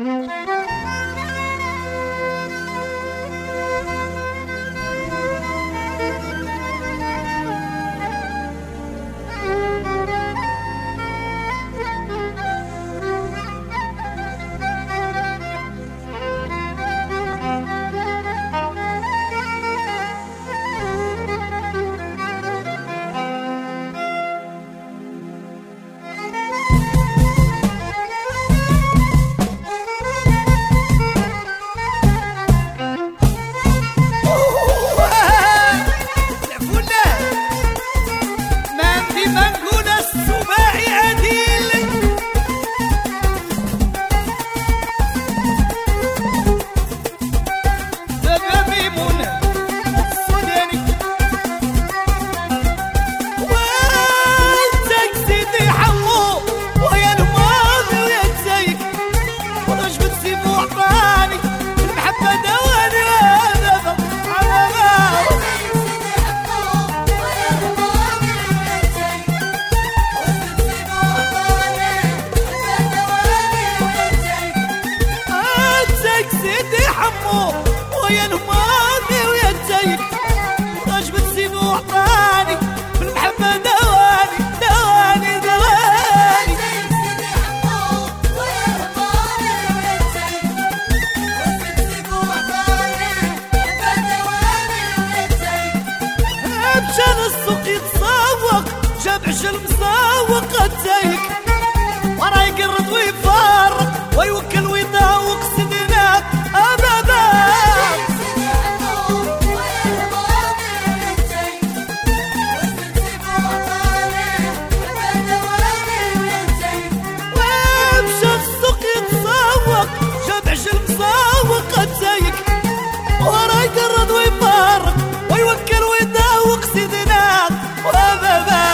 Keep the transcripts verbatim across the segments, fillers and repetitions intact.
ويا الماضي ويا الجاي واش بتسيب وعطاني بالمحبة دواني دواني دواني ويا الماضي ويا الجاي واش بتسيب وعطاني بالمحبة دواني ويا الجاي مشان السوق يتسوق جاب عجل مسوق الجايك ورا يقرض ويفارق ويوكل ويذوق سنينات أبدا ومشى السوق يتسوق جاب عجل مسوق الجايك ورا يقرض ويفارق ويوكل ويذوق سنينات أبدا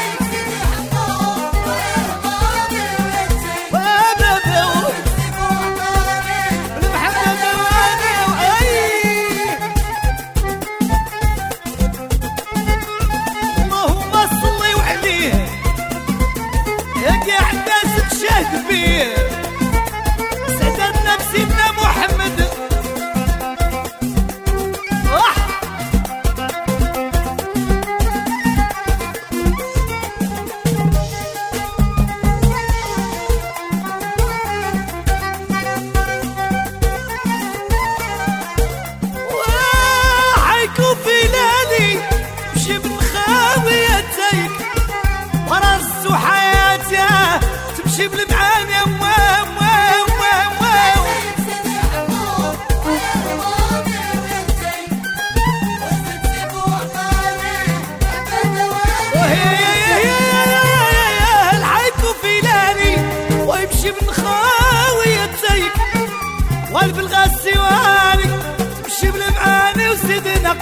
شهد بيه سعدنا بسيدنا محمد أح وحيكو في ليلي مشي بالخاوية تايك وراسو حياته تمشي بالمعاني يا واو واو واو واو الحيكو في لاني ويمشي من خاوية تايك والب الغسيواني تمشي بالمعاني وسيدنا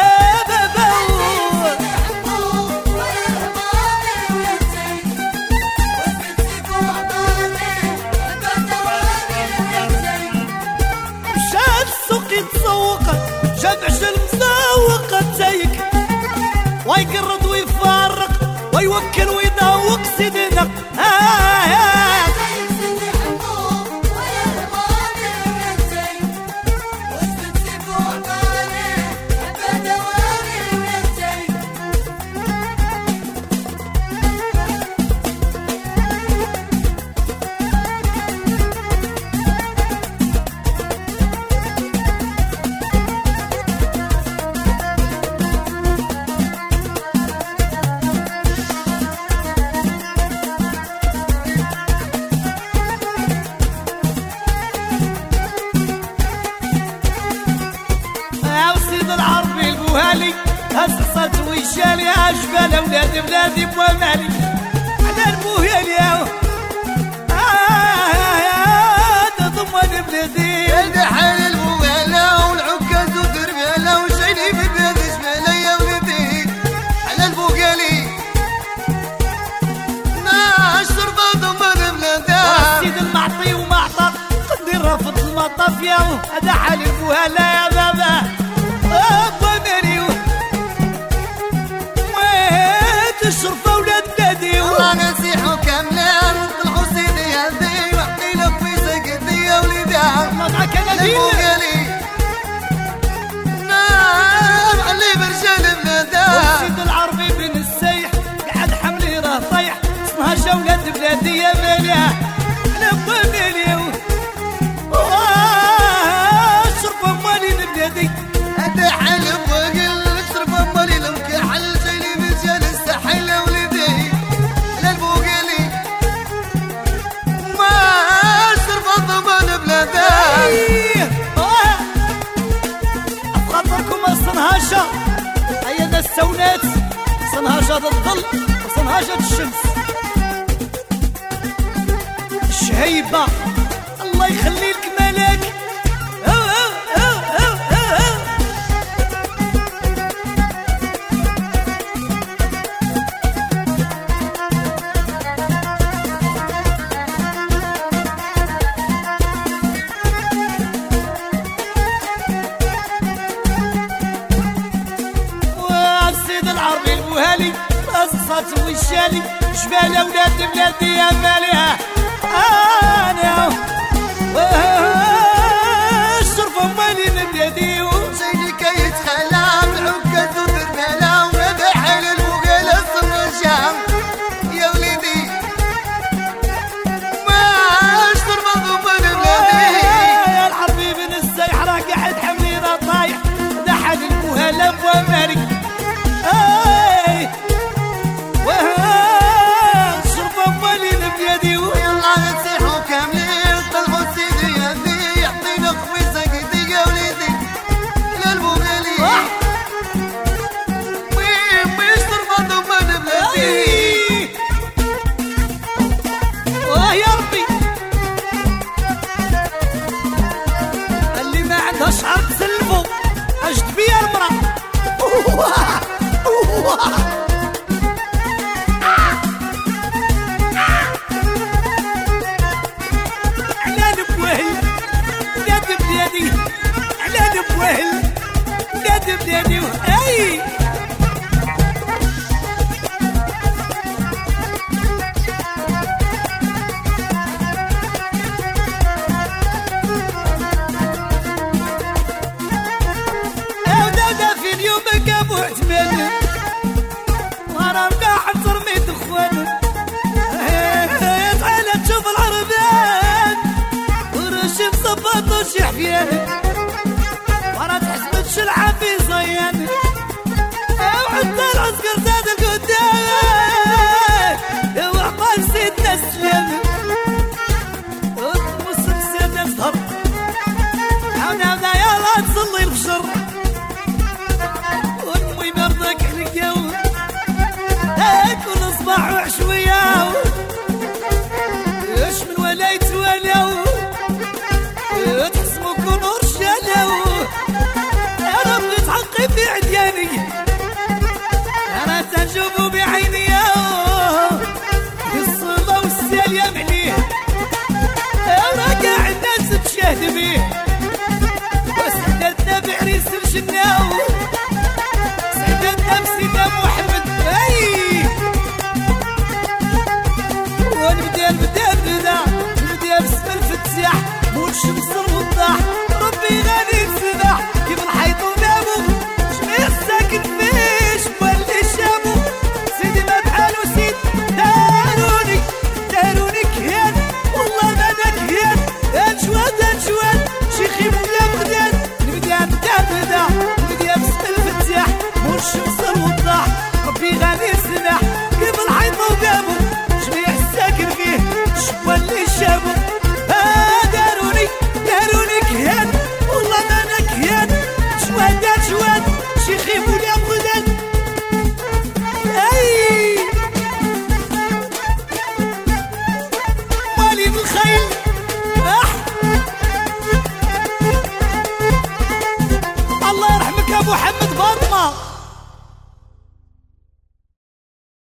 جاب عجل مسوق الجايك ويقرض ويفارق ويوكل ويذوق سيدنا هسصت ويشالي عجبال اولادي بلادي بوامالي على البوهيالي اه تضمن بلادي يا حال البوهاله والعكاز ودرباله وشيلي ببلاد جماله يا ولدي على البوهالي ما الشرطه ضمن بلادها السيد المعطي وما عطى قدي رافض المطاف يا هذا حال البوهاله يا بابا الشرطة ولاد نادي والله نسيحو كاملين طلعو سيدي هذي وحكي لك في سكتي يا وليدي الله معك يا نبيل البوغالي نار علي برجال بلادها سيد العربي بن السيح قعد حملي راه طيح اسمها جولة بلادي يا ماليه نبغى ماليه شرب مالي لبلادي هذا حلم وقل شرب مالي لمكحل جايلي برجال الساحل يا ولدي البوغالي ما شرب ضمان بلادها خاطركم الصنهاجة هيا ذا السونات صنهاجة الظل وصنهاجة الشمس الشهيبة الله يخلي لك ملاك صات والشالي جبال اولاد بلادي يا ماليها انا الشرف مالي لبلادي وجايلي كيتخلى بالعكاز ودربالة وهذا حال البوغالة الصنجة يا وليدي ما شرب ضمان بلادي يا الحربي بن السيح راه قاعد حملي راه طايح ده حال المهلب ومالك شعر تسلفو اجد بيا المرأة على نبوهل ولاد بلادي على نبوهل ولاد بلادي اي وعتماني وانا مقاعد ترمي دخوان تعال تشوف العربان ورشي مصبط وشي حفيان وانا تحسب تشلعب في صيان وحتى العسكر زاد القدام وعطال سيدنا السلام ومسلم سيدنا الظهر عاونا عاونا يلا تصلي البشر كل صباح وعشوية ايش من ولايت ولاو تحسبوا كونوا رجالاو يا ربي تحقي في عدياني انا تنشوفوا بعيني الصلاة والسلام عليه انا كاع الناس تشاهد بيه وسعدتنا بعريس الجناو سعدتنا بسيدنا محمد اي ونبدا نبدا نبدا نبدا بسم الفتاح والشمس